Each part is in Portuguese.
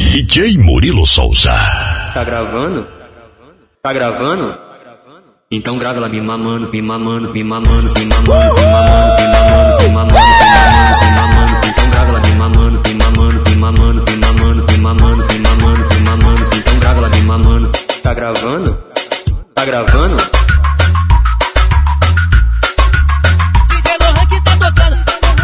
DJ Murilo Souza. Tá gravando? Tá gravando? Então grava lá, me mamando, me mamando, me mamando, me mamando, me mamando, me mamando, me mamando, me mamando. Então grava lá, me mamando, me mamando, me mamando, me mamando, me mamando, me mamando, me mamando. Então grava lá, me mamando. Tá gravando? Tá gravando? DJ Lohan que tá tocando.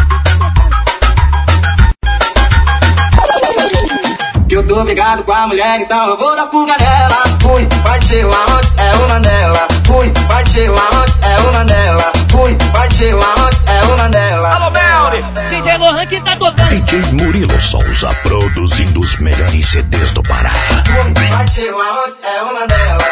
Que eu tô brigado com a mulher, então eu vou dar fuga nela. Fui, partiu aonde é uma dela. Fui, partiu aonde é uma dela. Fui, partiu aonde é uma dela. Alô, Melly! DJ Lohan que tá tocando. DJ Murilo Souza, produzindo os melhores CDs do Pará. Fui, partiu aonde é uma dela.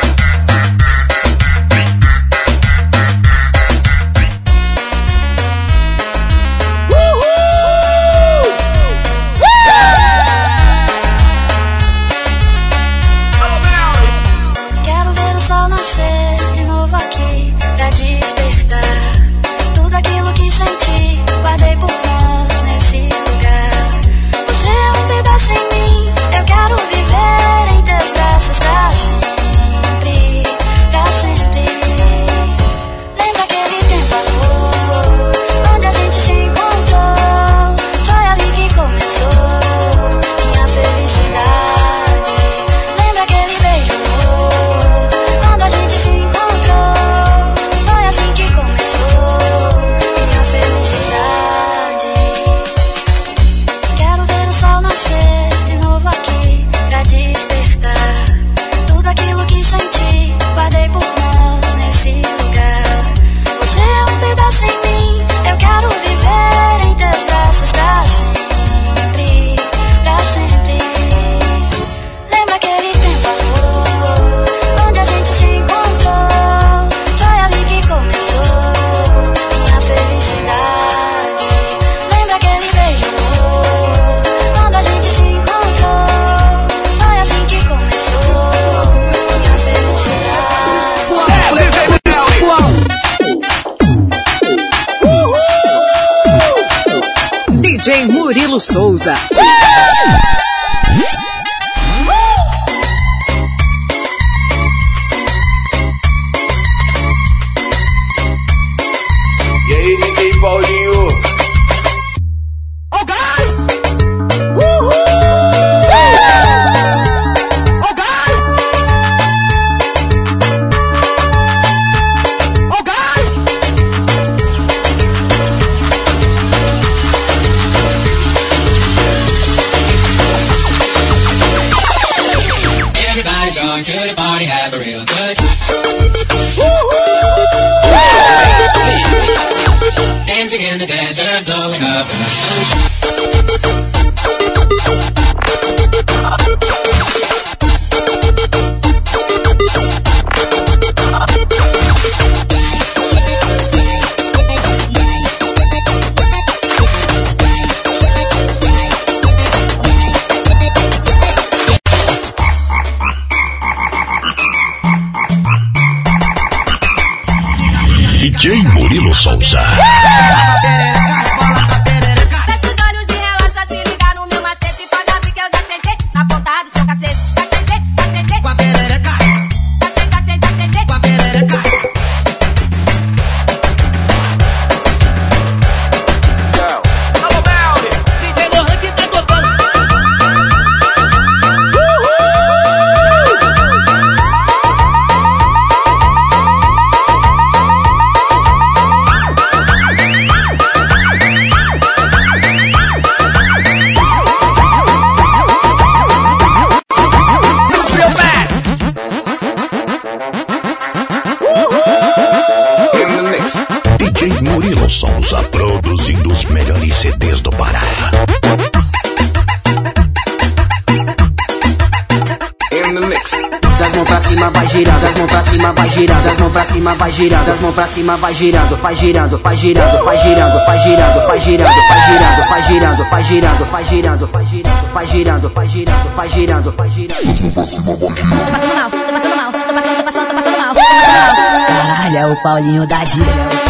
De novo aqui pra despertar tudo aquilo que senti, guardei por nós nesse lugar. Você é um pedaço em mim, eu quero viver em teus braços pra sempre, pra sempre. Lembra aquele tempo, amor, onde a gente se encontrou? Foi ali que começou minha felicidade. Lembra aquele beijo, amor, a gente se encontrou, foi assim que começou minha felicidade. Quero ver o sol nascer de novo aqui pra despertar tudo aquilo que senti, guardei por nós nesse lugar. Você é um pedaço em mim, eu quero viver em teus braços pra sempre, pra sempre. Lembra aquele tempo, amor, onde a gente se encontrou? Foi ali que começou minha felicidade. Lembra aquele beijo, amor, quando a gente se encontrou? Foi assim que começou minha felicidade. DJ Murilo Souza. E aí, DJ Paulinho? Oh, guys! Oh, guys! Oh, guys! Everybody's going to the party, have a real good time. Dancing in the desert, blowing up in the sunshine. DJ Murilo Souza. Fecha os olhos e relaxa, se ligar no meu macete. Pode abrir que eu já sentei na ponta do seu cacete. Cacete, com a perereca. Cacete, com a perereca. Alô, Melly! DJ Lohan que tá tocando. DJ Murilo Souza, produzindo os melhores CDs do Pará. Das mãos pra cima vai girar, das mãos pra cima vai girar, das mãos pra cima vai girar, das mãos pra cima vai girando, vai girando, vai girando, vai girando, vai girando, vai girando, vai girando, vai girando, vai girando, vai girando, vai girando, vai girando, vai girando, vai girando, vai girando. Tô passando mal. Caralho, é o Paulinho da Dia.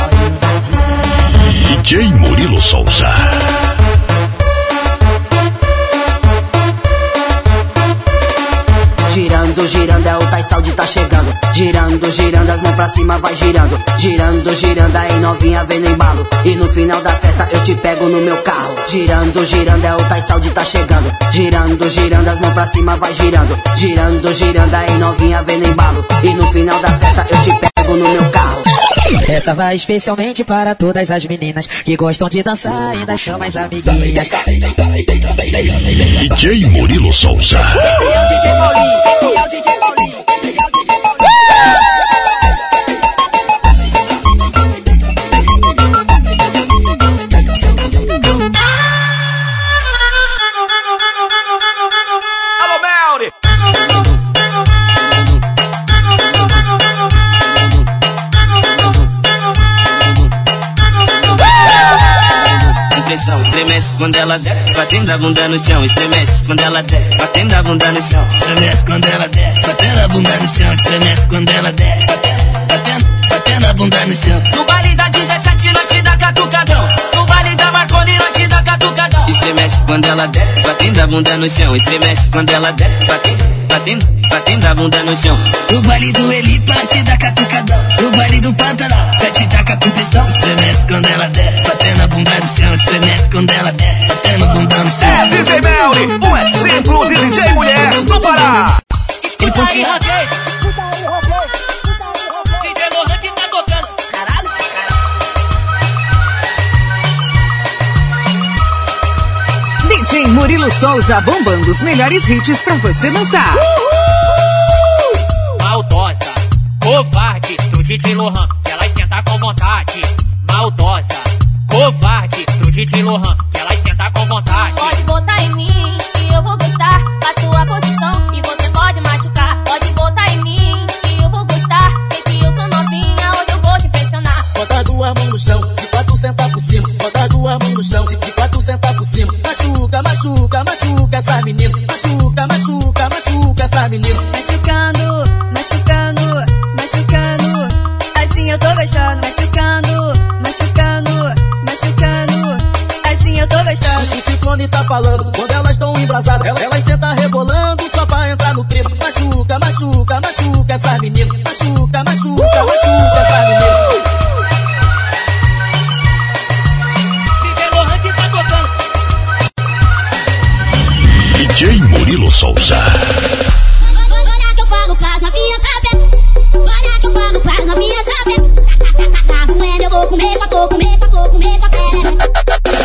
DJ Murilo Souza. Girando, girando, é o Taisal de tá chegando. Girando, girando, as mãos pra cima vai girando. Girando, girando, aí novinha vem no embalo. E no final da festa eu te pego no meu carro. Girando, girando, é o Taisal de tá chegando. Girando, girando, as mãos pra cima vai girando. Girando, girando, aí novinha vem no embalo. E no final da festa eu te pego no meu carro. Essa vai especialmente para todas as meninas que gostam de dançar, ainda chamam as amiguinhas. DJ Murilo Souza. DJ Maurinho, DJ Maurinho. Alô, Melri! Estremece quando ela desce, batendo a bunda no chão. Estremece quando ela desce, batendo a bunda no chão. Estremece quando ela desce, batendo a bunda no chão. Estremece quando ela desce, batendo a bunda no chão. No baile da 17 nós te dá catucadão. No baile da Marconi nós te dá catucadão. Estremece quando ela desce, batendo a bunda no chão. Estremece quando ela desce, batendo a bunda no chão. No baile do Elipa te dá catucadão. No baile do Pantanal vai te tacar com pressão. Estremece quando ela desce, batendo a bunda no chão. Estremece quando ela desce, batendo a bunda no chão. É DJ Melri, um exemplo de DJ mulher no Pará. Escuta aí, Roquês. DJ Lohan que tá tocando. Caralho, DJ Murilo Souza bombando os melhores hits pra você dançar. Maldosa, covarde do DJ Lohan, que ela esquenta com vontade. Maldosa, covarde do DJ Lohan, que ela esquenta com vontade. Pode botar em mim, que eu vou gostar da sua posição, e você pode machucar. Pode botar em mim, que eu vou gostar. Sei que eu sou novinha, hoje eu vou te pressionar. Bota duas mãos no chão, de 4 sentar por cima. Bota duas mãos no chão, de 4 sentar por cima. Machuca, machuca, machuca essa menina. Machuca, machuca, machuca essa menina. Machucando, machucando, machucando. Assim eu tô gostando. Machucando, machucando, machucando. Assim eu tô gostando. O ciclone tá falando, quando elas estão embrasadas, elas sentam rebolando só pra entrar no clima. Machuca, machuca, machuca essa menina. Machuca, machuca, machuca essa menina. DJ Murilo Souza. Olha que eu falo pras novinhas saber. Olha que eu falo pras novinhas saber. Tá doendo, eu vou comer, só vou comer, só vou comer, só quero.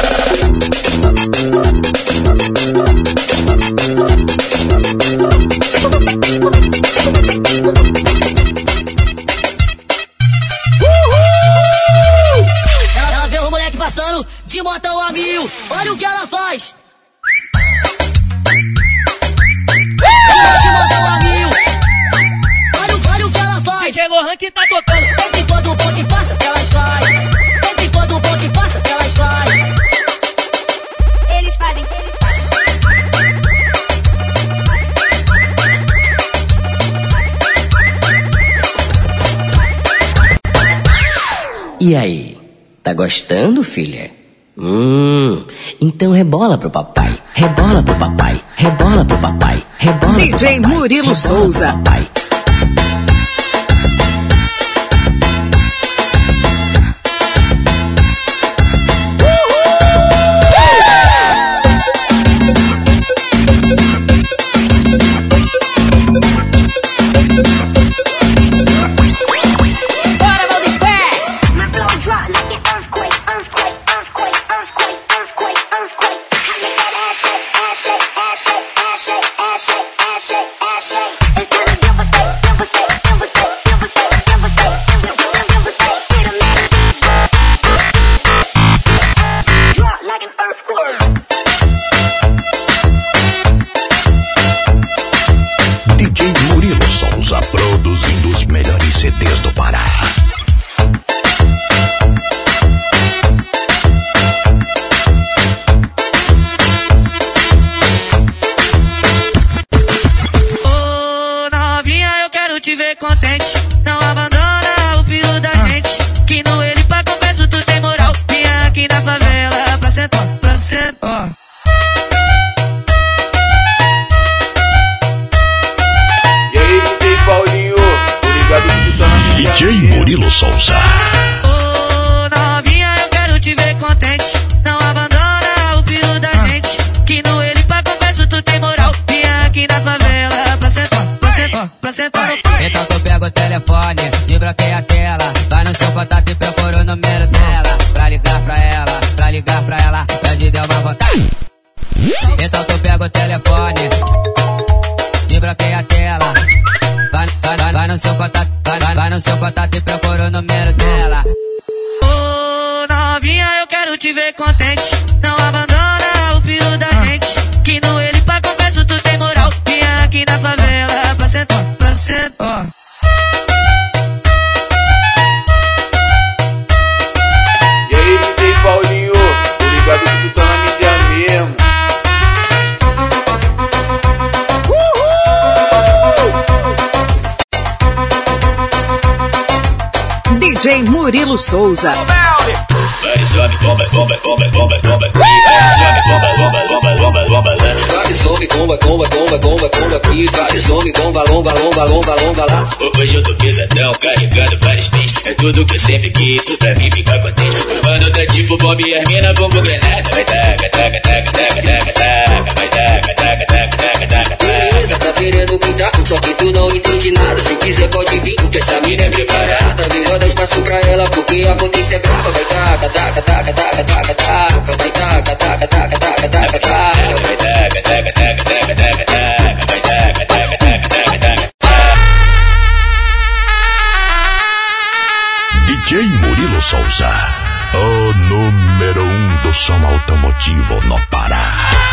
Ela vê o moleque passando de motão a 1000. Olha o que ela faz. De motão a 1000. Olha o que ela faz. DJ Lohan que tá tocando. Desde quando o ponte passa, elas faz. Desde quando o ponte passa, elas faz. Eles fazem, eles fazem. E aí, tá gostando, filha? Então rebola pro papai, rebola pro papai, rebola pro papai, rebola pro papai. DJ Murilo Souza. Papai. It's gonna give us DJ Murilo Souza. Ô novinha, eu quero te ver contente. Não abandona o piro da gente. Que no ele pra confesso tu tem moral. Vinha aqui na favela pra sentar, pra sentar, pra sentar no pau. Então tu pega o telefone e bloqueia a tela. Vai no seu contato e procura o número dela. Pra ligar pra ela, pede deu uma vontade. Então tu pega o telefone e bloqueia a tela. Vai no seu contato, vai no seu contato e procura o número dela. Ô novinha, eu quero te ver contente. Não abandona o piro da gente. Que no ele pra confesso tu tem moral. Vinha aqui na favela pra sentar, pra sentar. E aí, DJ Paulinho, tô ligado que tu tá na mídia mesmo. DJ Murilo Souza. Vários homens bomba, bomba, bomba, bomba, bomba. Vários homens bomba, bomba, bomba, bomba, bomba. Vários homens bomba, bomba, bomba, bomba, bomba. E vários homens bomba, bomba, bomba, bomba, bomba lá. Hoje eu tô pesadão, carregando vários pentes. É tudo que eu sempre quis, tu pra mim ficar contente. Mano, tá tipo Bob e Hermina, bombo granada. Vai taca, taca, taca, taca, taca, taca. Vai taca, taca, taca, taca, taca. Beleza, tá querendo pintar, só que tu não entende nada. Se quiser pode vir, porque essa mina é preparada. Melhor dar espaço pra ela, porque a potência é brava. Vai taca, taca, taca, taca, taca, taca. Vai taca, taca, taca, taca, taca, taca. Vai taca, taca, taca, taca, taca, taca. Vai taca, taca, taca, taca, taca. DJ Murilo Souza, o número 1 do som automotivo no Pará.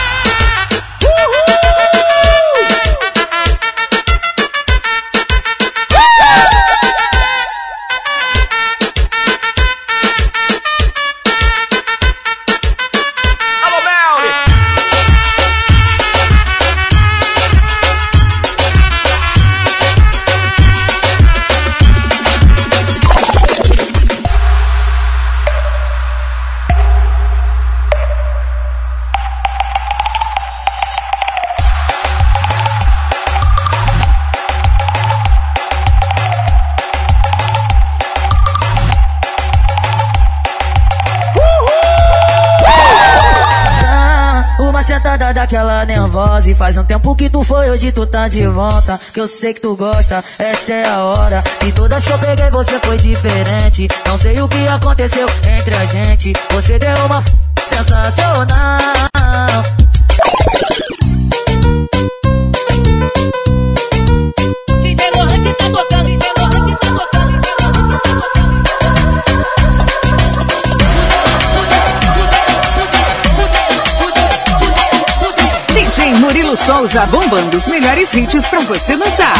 Sentada daquela nervosa. E faz um tempo que tu foi, hoje tu tá de volta. Que eu sei que tu gosta, essa é a hora. De todas que eu peguei você foi diferente. Não sei o que aconteceu entre a gente. Você deu uma sensacional. DJ Lohan que tá tocando, DJ Lohan que tá tocando. DJ Murilo Souza bombando os melhores hits pra você dançar.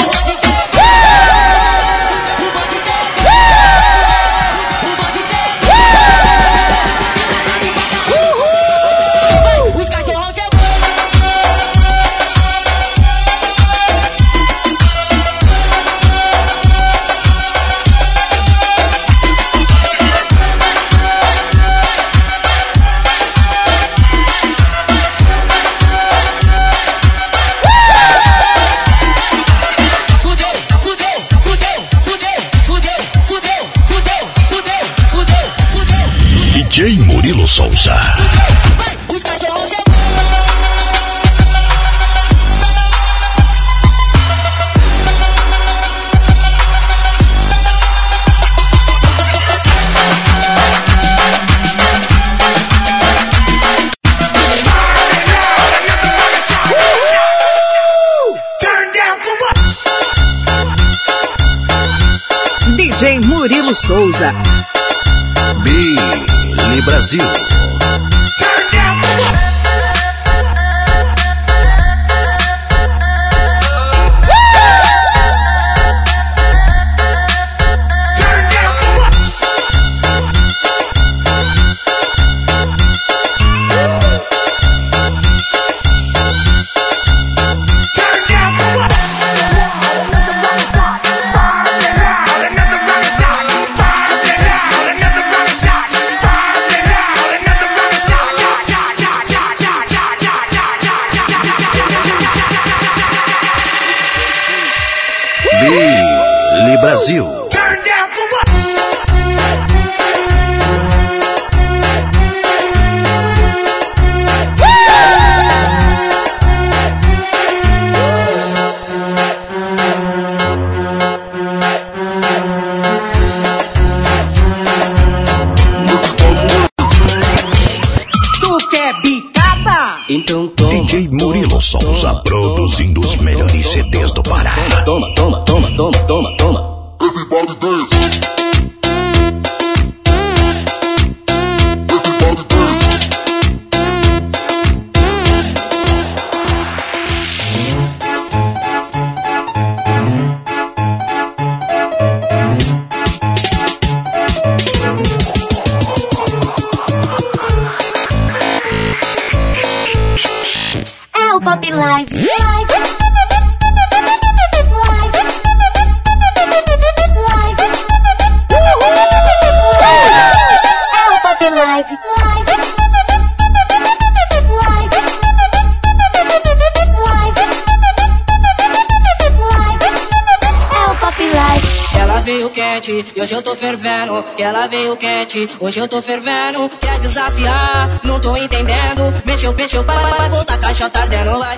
DJ Murilo Souza. DJ Murilo Souza. Billy Brasil. Billy Brasil. Murilo Souza, produzindo os melhores CDs do Pará. Toma, toma, toma, toma, toma, toma. Everybody dance. Pop Live. É o Pop Live. É o Pop Live. Ela veio quente e hoje eu tô fervendo. Ela veio quente, hoje eu tô fervendo. Quer desafiar, não tô entendendo. Mexeu, vai voltar, caixa tá ardendo, vai.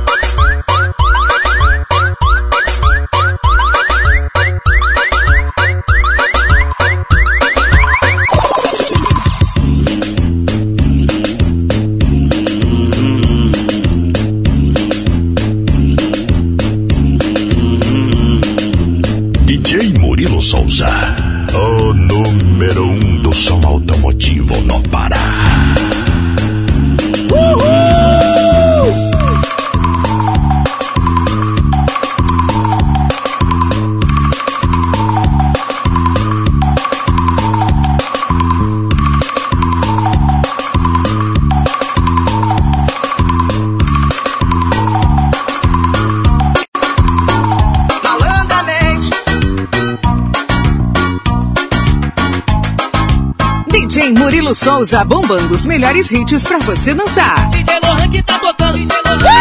DJ Murilo Souza, o número 1 do som automotivo no Pará. DJ Murilo Souza bombando os melhores hits pra você dançar. DJ Lohan que tá tocando. DJ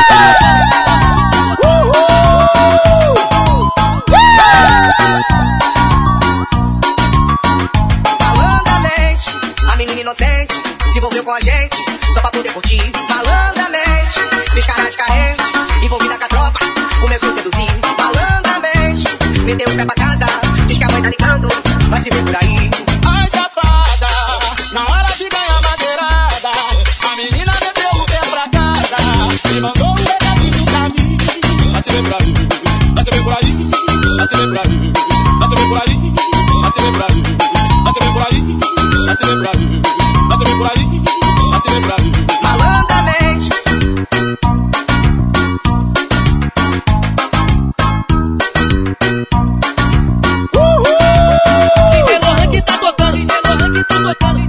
Malandramente, a menina inocente se envolveu com a gente só pra poder curtir. Malandramente, fez cara de carente, envolvida com a tropa, começou a seduzir. Malandramente, meteu o pé pra casa, diz que a mãe tá ligando, vai se ver por aí. Ai, safada, na hora de ganhar madeirada, a menina meteu o pé pra casa e mandou um recadinho pra mim. Vai se ver por aí, vai se ver por aí, vai se ver por aí, vai se ver por aí, vai se ver por aí, vai se ver por aí, vai se ver por aí, vai se ver por aí, vai se ver por aí. Malandramente. DJ Lohan que tá tocando, DJ Lohan que tá tocando,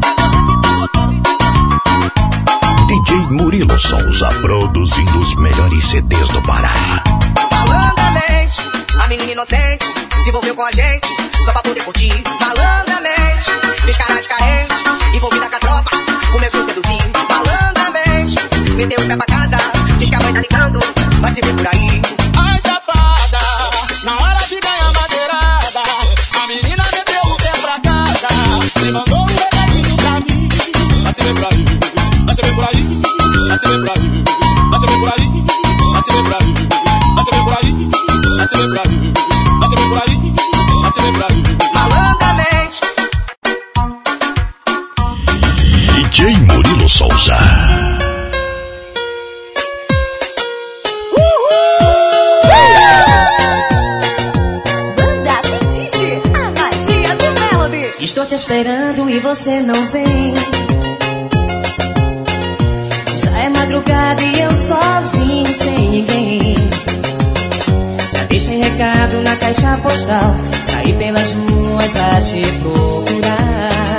DJ Murilo Souza, produzindo os melhores CDs do Pará. Malandramente, a menina inocente se envolveu com a gente só pra poder curtir. Malandramente, fez cara de carente, envolvida com a tropa, começou a seduzir. Malandramente, meteu o pé pra casa, diz que a mãe tá ligando, vai se ver por aí. ai, safada, na hora de ganhar madeirada, a menina meteu o pé pra casa e mandou um recadinho pra mim. Vai se ver por aí, vai se ver por aí, vai se ver por aí, vai se ver por aí, vai se ver por aí, vai se ver por aí, vai se ver por aí, vai se ver por aí, vai se ver por aí. Malandramente. DJ Murilo Souza. Banda Fetiche, a magia do Melody. Estou te esperando e você não vem. Já é madrugada e eu sozinho, sem ninguém. Já deixei recado na caixa postal, saí pelas ruas a te procurar.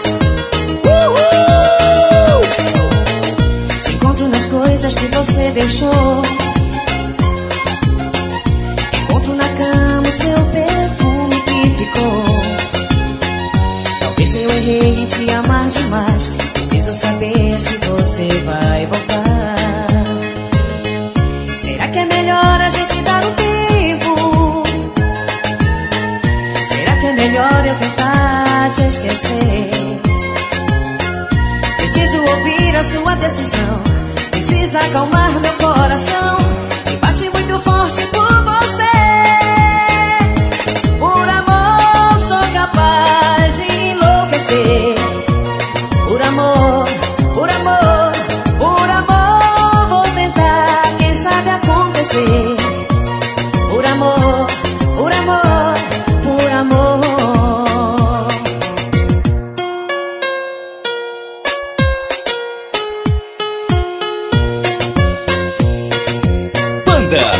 Te encontro nas coisas que você deixou. Encontro na cama o seu perfume que ficou. Talvez eu errei em te amar demais. Preciso saber se você vai voltar. Será que é melhor a gente dar um tempo? Será que é melhor eu tentar te esquecer? Preciso ouvir a sua decisão. Precisa acalmar meu coração, que bate muito forte por você. Por amor sou capaz de enlouquecer. Por amor, por amor, por amor vou tentar. Quem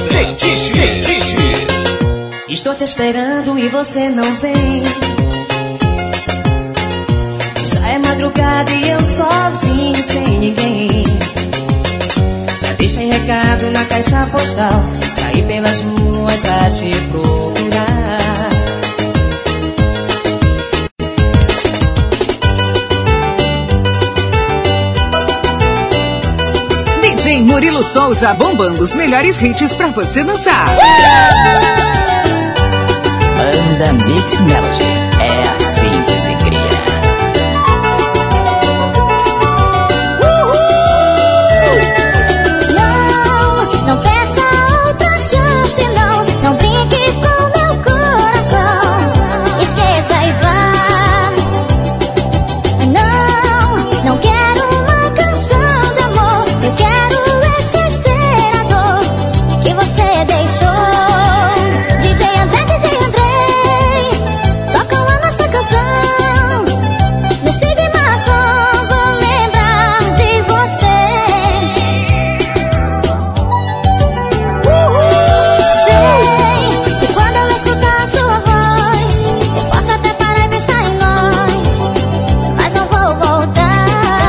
Fetiche. Estou te esperando e você não vem. Já é madrugada e eu sozinho, sem ninguém. Já deixei recado na caixa postal. Saí pelas ruas a te procurar. DJ Murilo Souza bombando os melhores hits pra você dançar. Banda Mix Melody, é assim que se cria. Não peça outra chance, não. Não brinque com meu coração. Esqueça e vá. Não quero uma canção de amor. Eu quero esquecer a dor que você deixou. DJ André, toca a nossa canção. Me siga em marçom, vou lembrar de você. Sei que quando eu escutar a sua voz, eu posso até parar e pensar em nós, mas não vou voltar.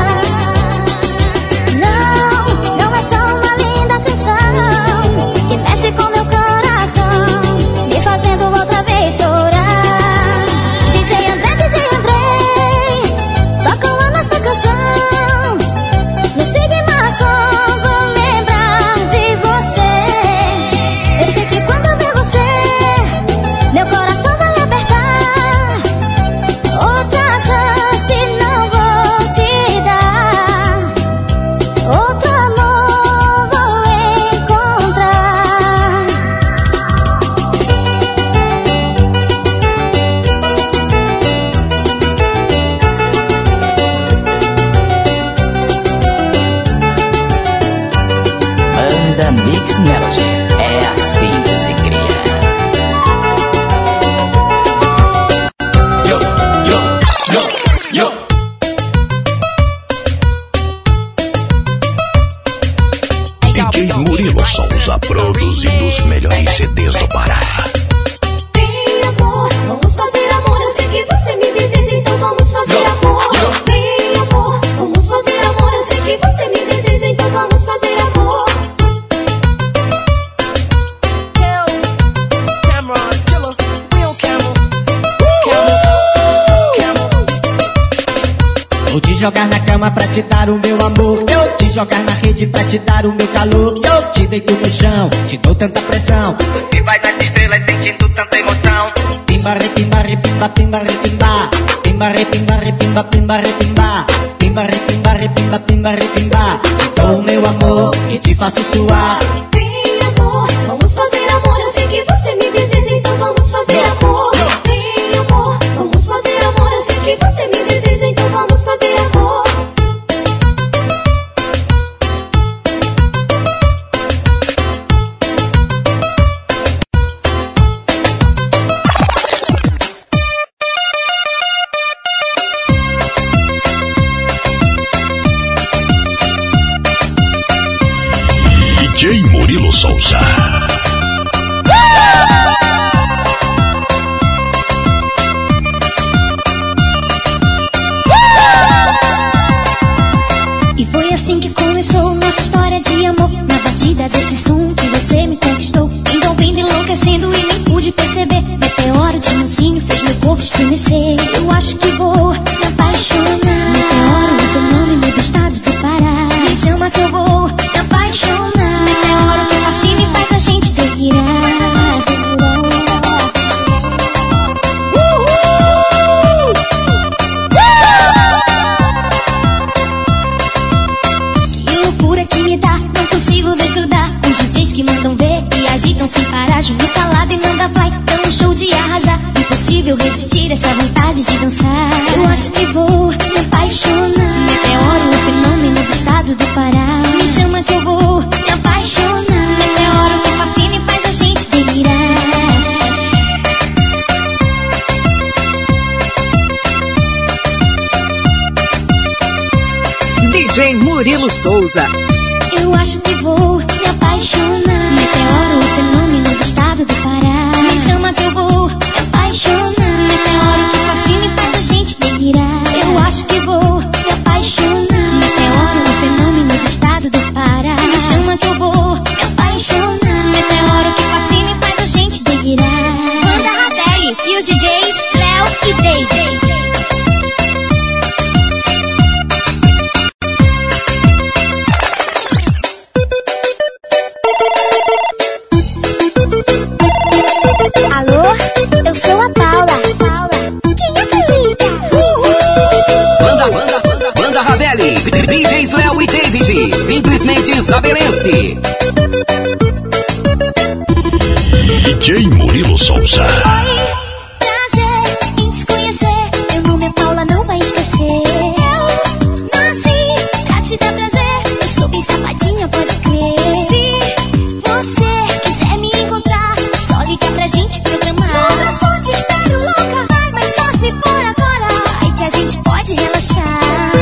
Não é só uma linda canção que mexe com meu coração, me fazendo outra vez chorar. DJ André, toca a nossa canção. Me siga em marçom, vou lembrar de você. Eu sei que quando eu ver você, meu coração vai apertar. Outra chance não vou te dar. Outro amor vou encontrar. Banda Mix Melody, é assim que se cria. DJ Murilo Souza produzindo os melhores CDs do Pará. Vem amor, vamos fazer amor. Eu sei que você me deseja, então vamos fazer amor. Vem amor, vamos fazer amor. Eu sei que você me deseja, então vamos fazer amor. Vou te jogar na cama pra te dar o meu amor. Eu te jogar na rede pra te dar o meu calor. Eu te deito no chão, te dou tanta pressão. Você vai nas estrelas sentindo tanta emoção. Pimba, repimba, repimba, pimba, repimba. Pimba, repimba, repimba, pimba, repimba. Pimba, repimba, repimba, pimba, repimba. Te dou o meu amor e te faço suar. Vem amor, vamos fazer amor. Eu sei que você me deseja, então vamos fazer amor. Vem amor, vamos fazer amor. Eu sei que você me deseja, então vamos fazer amor. DJ Murilo Souza. E foi assim que começou nossa história de amor. Na batida desse som que você me conquistou, envolvendo, enlouquecendo e nem pude perceber. Meteoro de mocinho fez meu corpo estremecer. Eu acho que vou me apaixonar. Meteoro é teu nome, meu estado do Pará. Me chama que eu vou me apaixonar. Meteoro que fascina e faz a gente delirar. Que loucura que me dá, não consigo desgrudar. Os DJs que mandam ver e agitam sem parar, junto calado e não dá vai. Dão um show de arrasar. Impossível resistir essa vontade de dançar. Eu acho que vou me apaixonar. Meteoro, o fenômeno do estado do Pará. Me chama que eu vou me apaixonar. Meteoro que fascina e faz a gente delirar. DJ Murilo Souza. Eu acho que vou me apaixonar. Meteoro Isabelense. DJ Murilo Souza. Prazer em te conhecer. Meu nome é Paula, não vai esquecer. Eu nasci pra te dar prazer. Eu sou bem safadinha, pode crer. Se você quiser me encontrar, só liga pra gente programar. Não vou te espero louca, mas só se for agora. Aí que a gente pode relaxar.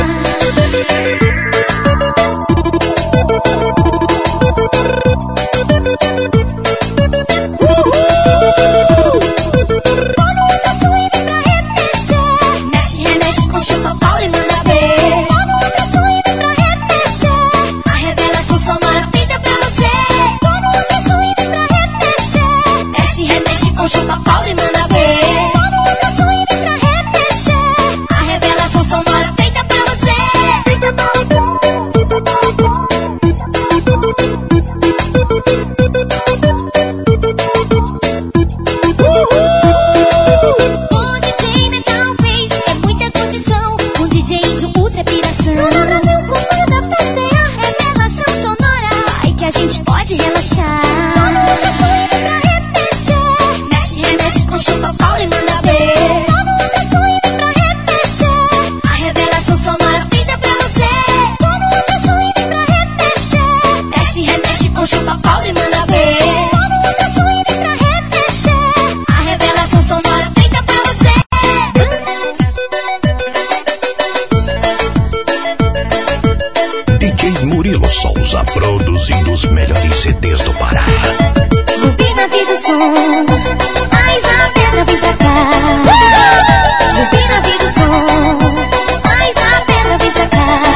Murilo Souza, produzindo os melhores CDs do Pará. Rubina, vida, o som. Mais a pedra, vem pra cá. Rubina, vida, o som. Mais a pedra, vem pra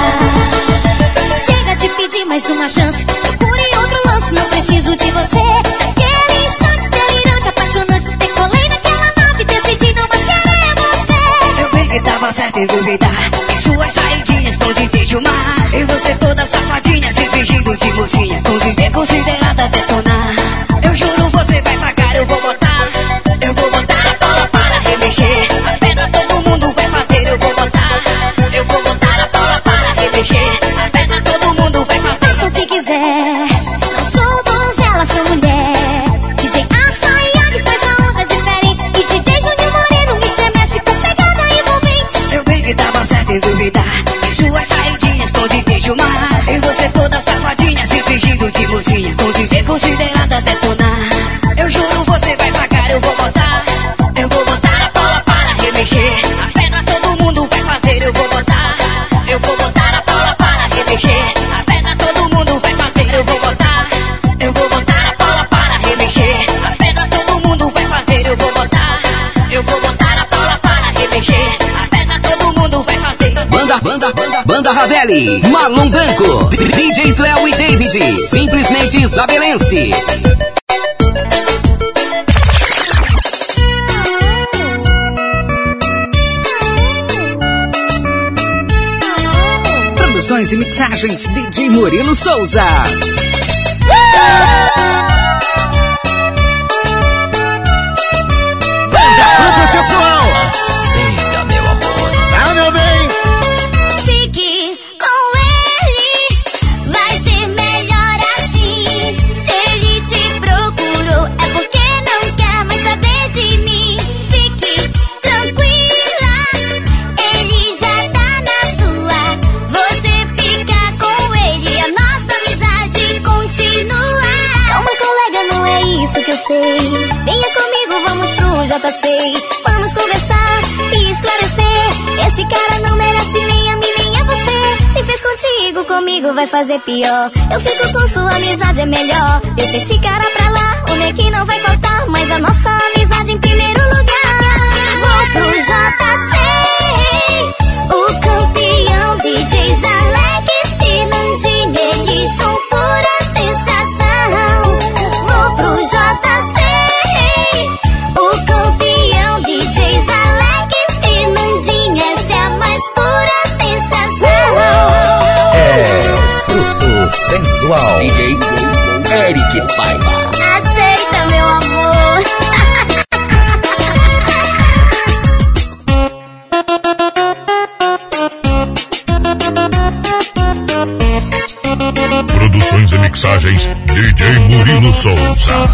cá. Chega de pedir mais uma chance. Procure outro lance, não preciso de você. Aquele instante delirante, apaixonante. Decolei naquela nave, decidi não mais querer você. Eu bem que tava certo em duvidar. Em suas saidinhas, tô de Tejumar. E você toda safadinha, se fingindo de mocinha. Com viver considerada detonar. Eu juro, você vai pagar, eu vou botar. Eu vou botar a bola para remexer. A pedra todo mundo vai fazer, eu vou botar. Eu vou botar a bola para remexer. A pedra todo mundo vai fazer. Faça o que quiser. Não sou donzela, sou mulher. DJ Açaiague faz uma onda diferente. E DJ Júnior Moreno me estremece com pegada envolvente. Eu bem que tava certo em duvidar. Em suas saidinhas, tô de Tejumar. E você toda safadinha, se fingindo de mocinha. Com viver considerada detonar. Eu juro, você vai pagar, eu vou botar. Eu vou botar a bola para remexer. A pedra todo mundo vai fazer, eu vou botar. Eu vou botar a bola para remexer. A pedra todo mundo vai fazer, eu vou botar. Eu vou botar a bola para remexer. A pedra todo mundo vai fazer, eu vou botar. Eu vou botar a bola para remexer. A pedra todo mundo vai fazer. Banda Ravelli, Marlon Branco, DJs Léo e David, simplesmente isabelense. Produções e mixagens DJ Murilo Souza. Banda Sexual. Aceita, meu amor. Tá, meu bem? Fique com ele, vai ser melhor assim. Se ele te procurou, é porque não quer mais saber de mim. Fique tranquila, ele já tá na sua. Você fica com ele, a nossa amizade continua. Calma, colega, não é isso que eu sei. Venha comigo, vamos pro JC. Vamos conversar e esclarecer. Esse cara não merece nem a mim, nem a você. Se fez contigo, comigo vai fazer pior. Eu fico com sua amizade, é melhor. Deixa esse cara pra lá, homem aqui não vai faltar. Mas a nossa amizade em primeiro lugar. Vou pro JC, o campeão DJs Alex e Nandinho, eles são pura sensação. Vou pro JC, o campeão DJs Alex e Nandinho, essa é a mais pura sensação. Fruto sensual. DJ Eric Paiva. Aceita, meu amor. Produções e mixagens DJ Murilo Souza.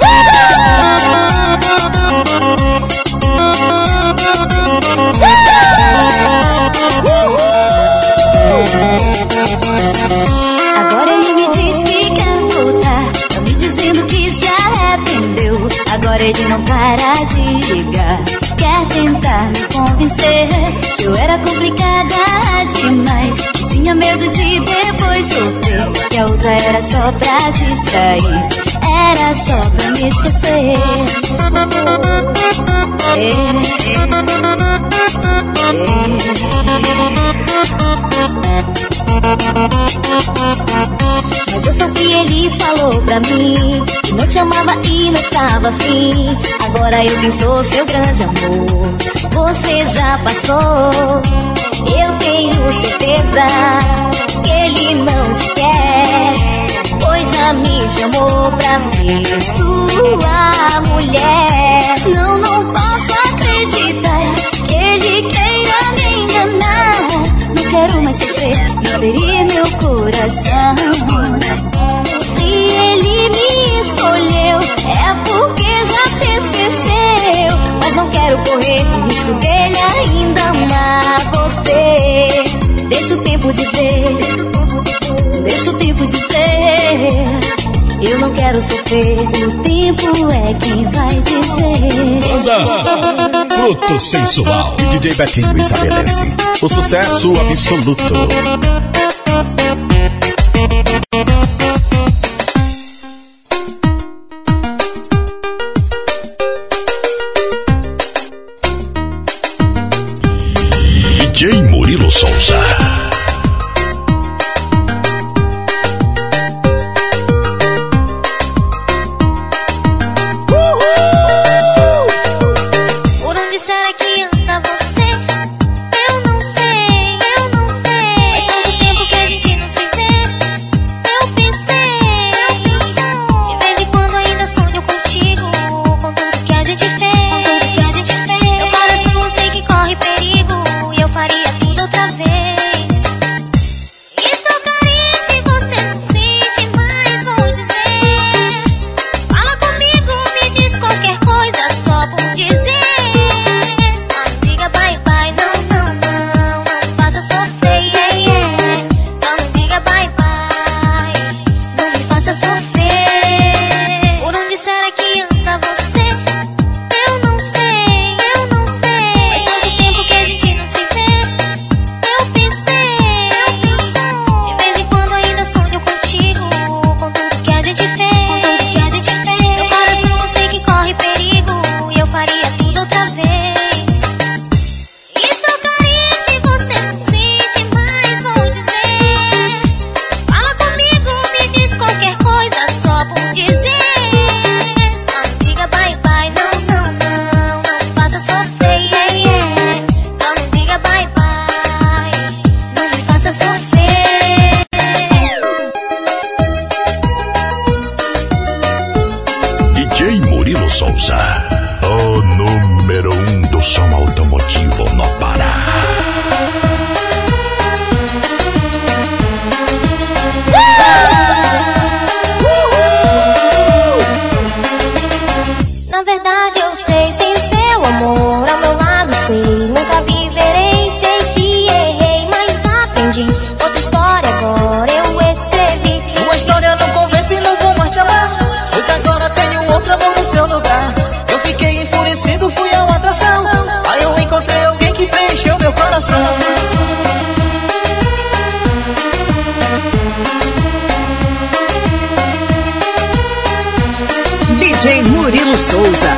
Agora ele me diz que quer voltar, tá me dizendo que se arrependeu. Agora ele não para de ligar, quer tentar me convencer que eu era complicada demais, que tinha medo de depois sofrer, que a outra era só pra distrair, era só pra me esquecer. Mas eu só que ele falou pra mim que não te amava e não estava afim. Agora eu quem sou seu grande amor, você já passou. Eu tenho certeza que ele não te quer, pois já me chamou pra ser sua mulher. Não posso acreditar que ele queira me enganar. Não quero mais sofrer, não ferir meu coração. Se ele me escolheu, é porque já te esqueceu. Mas não quero correr o risco dele ainda amar você. Deixa o tempo dizer, deixa o tempo dizer. Eu não quero sofrer, o tempo é quem vai dizer. Banda Fruto Sensual e DJ Betinho estabelece o sucesso absoluto. DJ Murilo Souza. DJ Murilo Souza.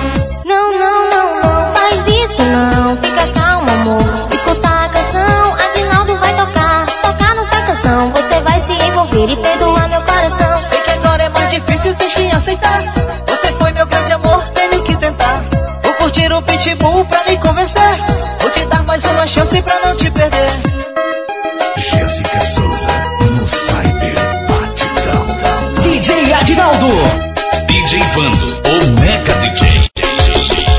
Não faz isso não. Fica calmo, amor. Escuta a canção, Adinaldo vai tocar nossa canção. Você vai se envolver e perdoar meu coração. Sei que agora é mais difícil, tens que aceitar. Você foi meu grande amor, tenho que tentar. Vou curtir um pitbull pra me convencer. Vou te dar mais uma chance pra não te perder. Jéssica Souza no Cyber Batidão. DJ Adinaldo, DJ Vando, o Mega DJ.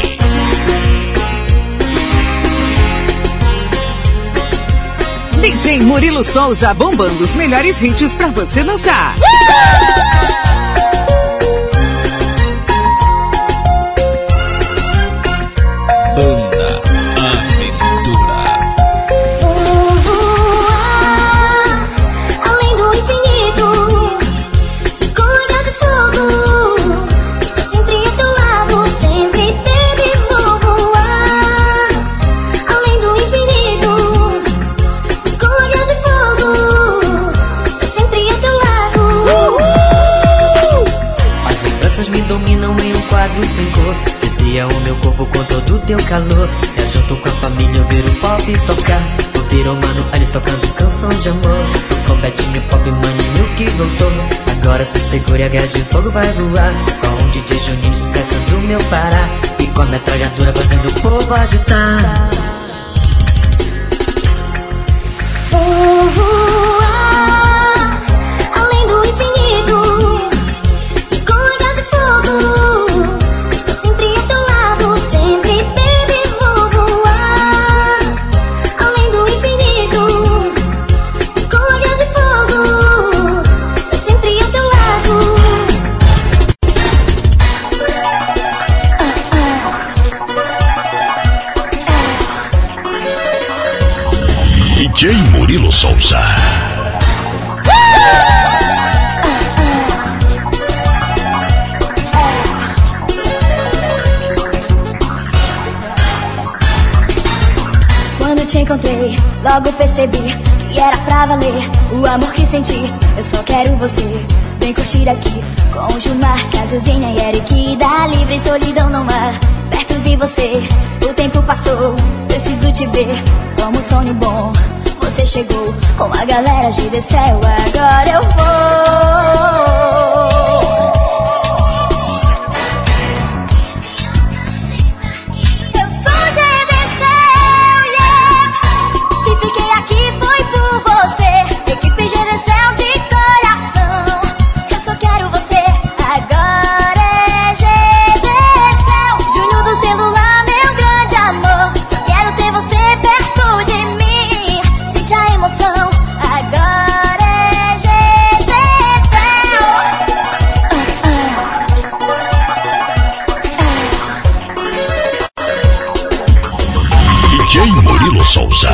DJ DJ Murilo Souza bombando os melhores hits pra você dançar. Banda Aventura. Vou voar além do infinito, com olhar de fogo. Estou sempre ao teu lado, sempre baby. Vou voar além do infinito, com olhar de fogo. Estou sempre ao teu lado. As lembranças me dominam em um quadro sem cor. Descia o meu corpo com todo o teu calor. Eu junto com a família ouvir o pop tocar. Ouvir o Mano Alice tocando canção de amor. Com Betinho, Pop, Maninho que voltou. Agora se segura e a guerra de fogo vai voar. Com o DJ Juninho, sucesso do meu Pará. E com a metralhadora fazendo o povo agitar. Vou voar além do infinito, com olhar de fogo. Estou sempre ao teu lado, sempre baby. Vou voar além do infinito, com olhar de fogo. Estou sempre ao teu lado. DJ Murilo Souza. Quando te encontrei, logo percebi que era pra valer o amor que senti. Eu só quero você, vem curtir aqui com o Gilmar, Cazuzinha e Eric. Dá livre, solidão não há perto de você. O tempo passou, preciso te ver como um sonho bom. Você chegou com a galera de Decel, agora eu vou. Eu sou GDCel, yeah. Se fiquei aqui foi por você. Equipe GDCel de coração. Eu só quero você, agora é GDCel. Júnior do celular, meu grande amor. Só quero ter você perto de mim. Sente a emoção, agora é GDCel. DJ Murilo Souza.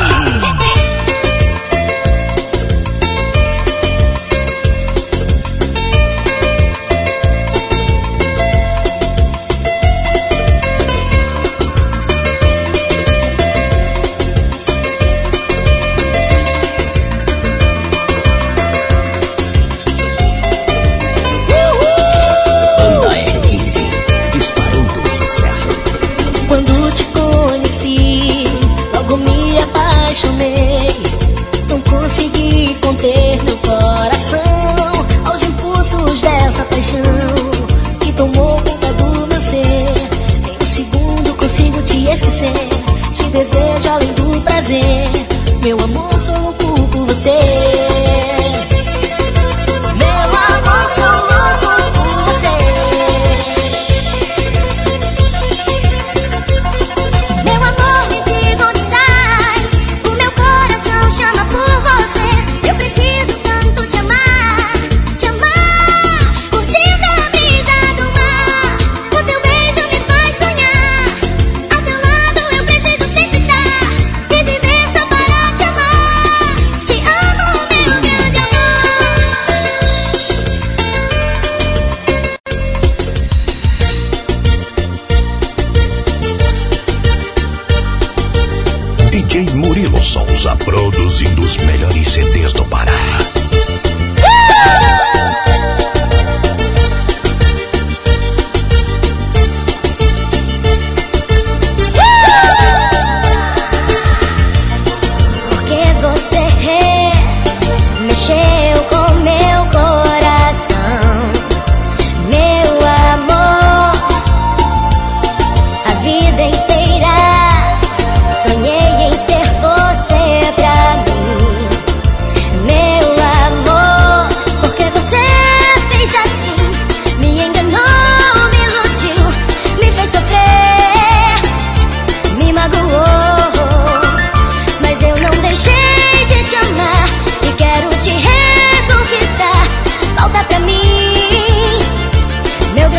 Banda R15, disparando o sucesso. Quando te conheci, logo me apaixonei. Não consegui conter meu coração aos impulsos dessa paixão que tomou conta do meu ser. Nem um segundo consigo te esquecer. Te desejo além do prazer. Meu amor, sou louco por você. Meu amor, sou louco por você. Meu amor, me diga onde estás. O meu coração chama por você. Eu preciso tanto te amar, curtindo a brisa do mar. O teu beijo me faz sonhar. Ao teu lado eu preciso sempre estar e viver só para te amar. Te amo, meu grande amor. DJ Murilo Souza produzindo os melhores CDs do Pará. Porque você mexeu com meu coração, meu amor. A vida inteira sonhei em ter você pra mim, meu amor.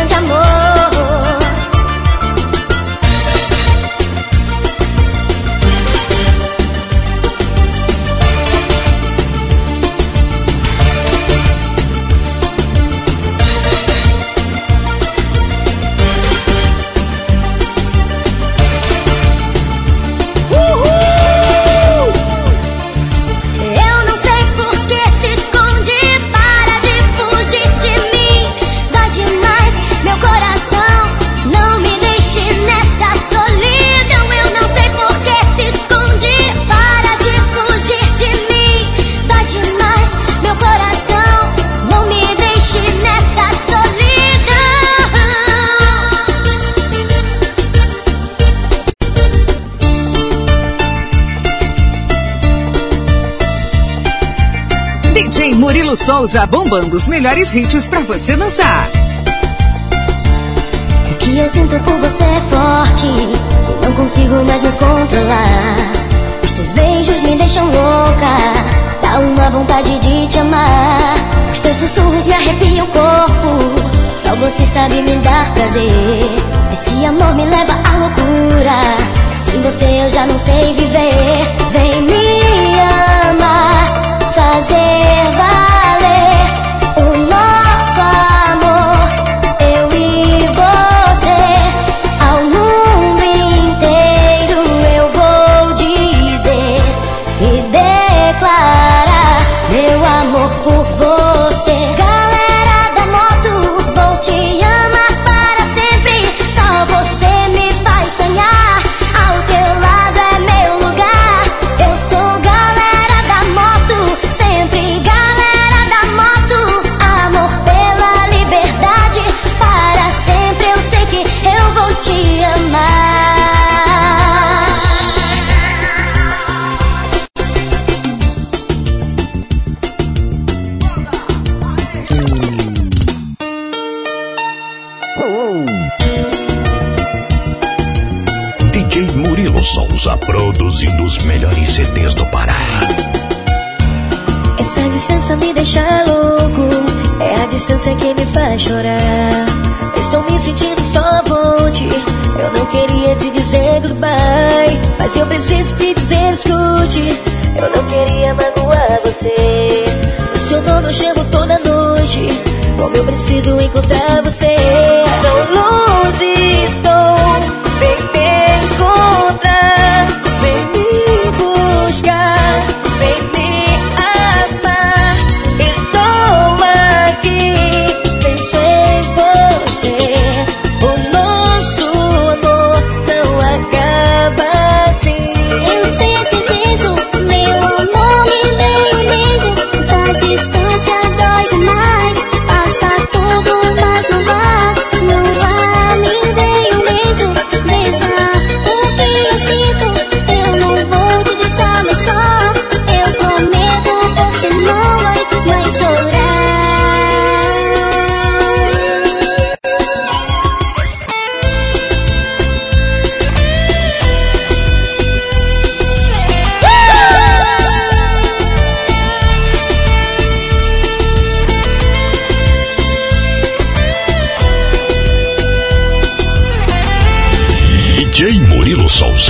grande amor. DJ Murilo Souza bombando os melhores hits pra você dançar. O que eu sinto por você é forte, que não consigo mais me controlar. Os teus beijos me deixam louca, dá uma vontade de te amar. Os teus sussurros me arrepiam o corpo, só você sabe me dar prazer. Esse amor me leva à loucura, sem você eu já não sei viver. Vem me amar, fazer valer o nosso amor, eu e você. Ao mundo inteiro eu vou dizer e declarar meu amor por você. Galera da moto, vou te amar para sempre, só você me faz sonhar. Ao teu lado é meu lugar, eu sou galera da moto, sempre galera da moto. Amor pela liberdade, para sempre eu sei que eu vou te amar. DJ Murilo Souza produzindo os melhores CDs do Pará. Essa distância me deixa louco, é a distância que me faz chorar. Estou me sentindo só ponte, eu não queria te dizer goodbye, mas eu preciso te dizer escute, eu não queria magoar você. O seu nome eu chamo toda noite, como eu preciso encontrar você. Tão longe estou, vem me encontrar, vem me buscar, vem me amar. Estou aqui, penso em você. O nosso amor não acaba assim. Eu te preciso, meu amor me deu um beijo. Essa distância dói demais, passa tudo, mas não vá, não vá. Me dê um beijo, deixa o que eu sinto. Eu não vou te deixar mais só, eu prometo, você não vai mais chorar. DJ Murilo Souza.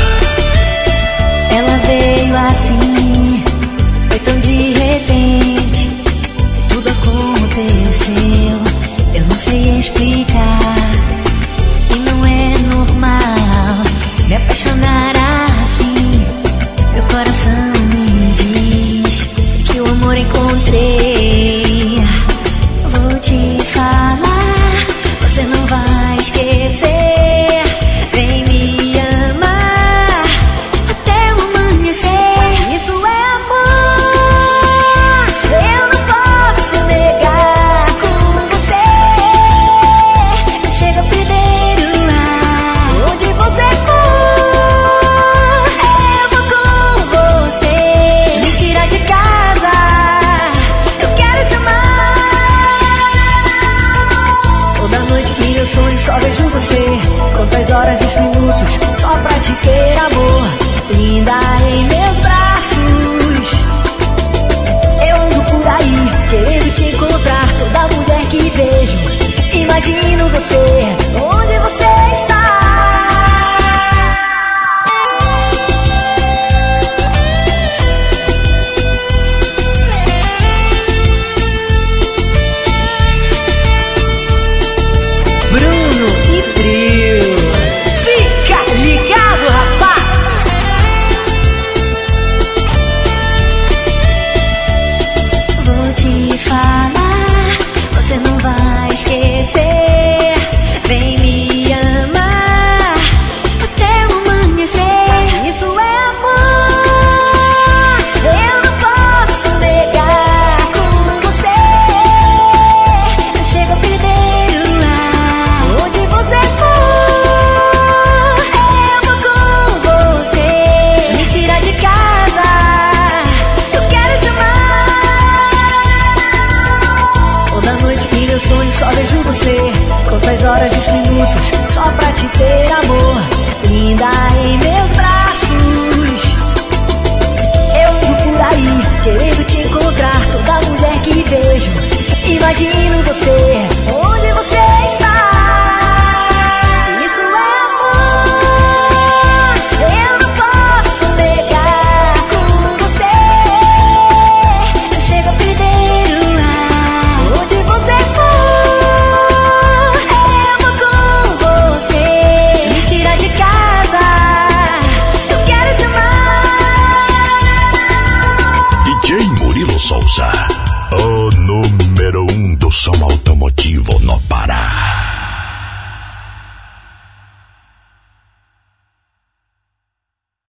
Ela veio assim, foi tão de repente, tudo aconteceu, eu não sei explicar. E não é normal me apaixonar assim. Meu coração me diz que o amor encontrei. Vou te falar, você não vai esquecer. Vem me amar até o amanhecer. Isso é amor, eu não posso negar. Com você chega primeiro lá. Onde você for, eu vou com você. Me tira de casa, eu quero te amar. Toda noite em meu sonho só vejo você. Quantas horas e minutos só pra te ter, amor. Linda em meus braços, eu ando por aí querendo te encontrar. Toda mulher que vejo, imagino você, onde você está? Bruno e Trio, fica ligado, rapaz! Vou te falar, você não vai esquecer. Vem me amar até o amanhecer. Isso é amor, eu não posso negar. Com você eu chego a perder o ar. Onde você for, eu vou com você. Me tira de casa, eu quero te amar. Toda noite em meu sonho só vejo você. Conto as horas e os minutos só pra te ter, amor. Linda em meus braços. Eu ando por aí querendo te encontrar. Toda mulher que vejo, imagino você, onde você está. Isso é amor, eu não posso negar. Com você eu chego a perder o ar. Onde você for, eu vou com você. Me tira de casa, eu quero te amar. DJ Murilo Souza, o número 1 do som automotivo no Pará.